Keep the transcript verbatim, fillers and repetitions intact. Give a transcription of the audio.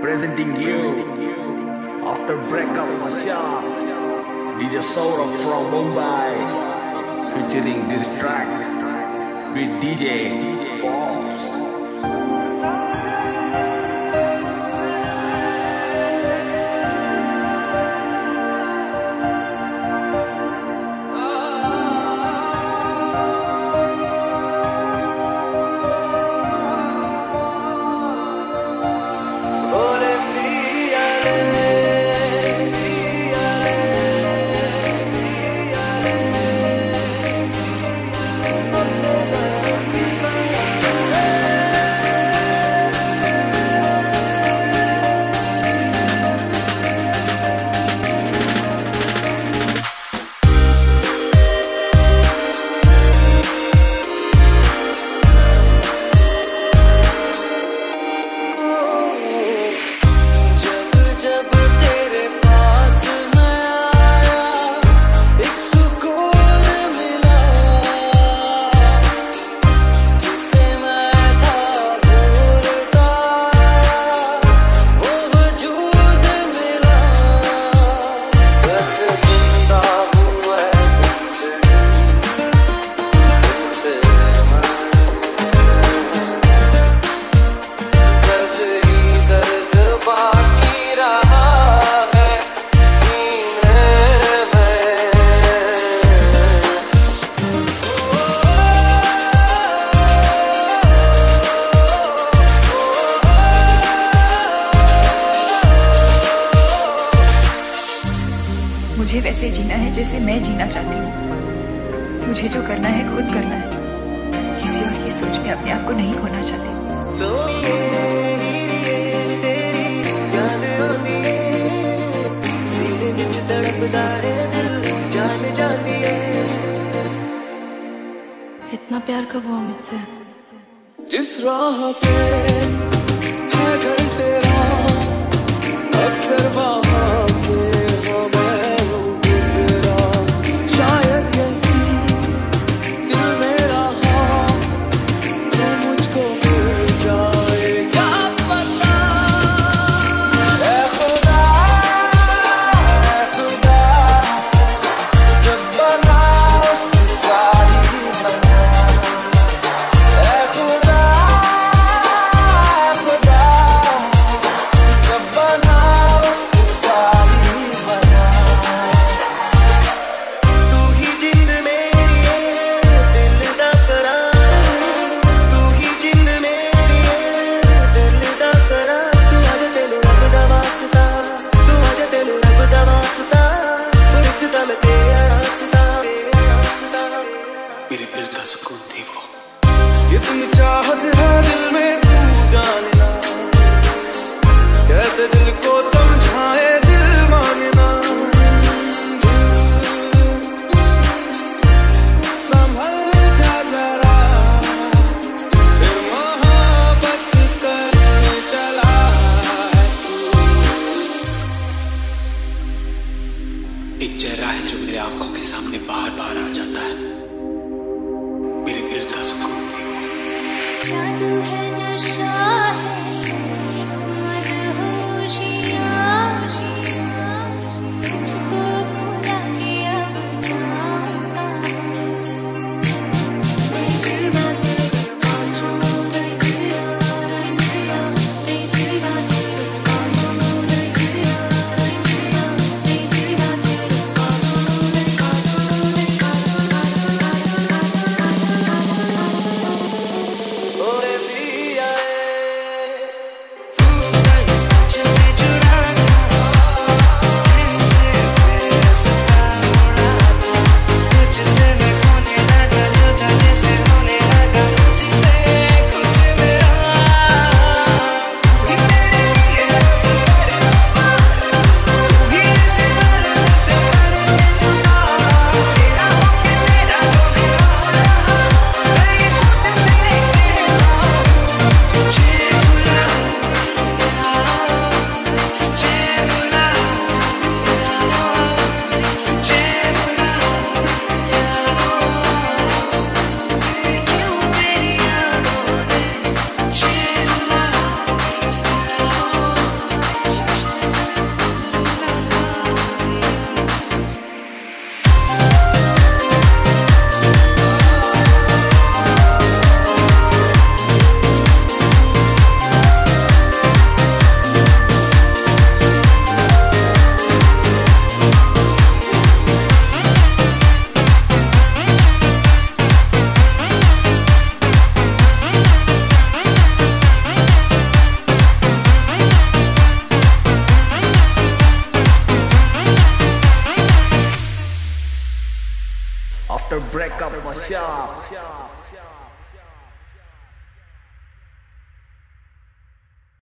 presenting you after breakup Masya D J Saurabh from Mumbai featuring this track with D J Pops. मुझे वैसे जीना है जैसे मैं जीना चाहती हूँ। मुझे जो करना है खुद करना है, किसी और की सोच में अपने आप को नहीं खोना चाहती। इतना प्यार कब हुआ मुझसे? जिस राह पे है घर तेरा अक्सर वहाँ से इतनी चाहत है दिल में तू जानना, कैसे दिल को समझाए दिल मानना। संभल जा जरा फिर मोहब्बत करने चला तू। एक चेहरा है जो मेरे आंखों के सामने बार बार आ जाता है, मेरे दिल का सुकून। जादू है नशा है मदहोशियाँ, तुझको भुला के अब जाऊँगा। Oh, break up my shop.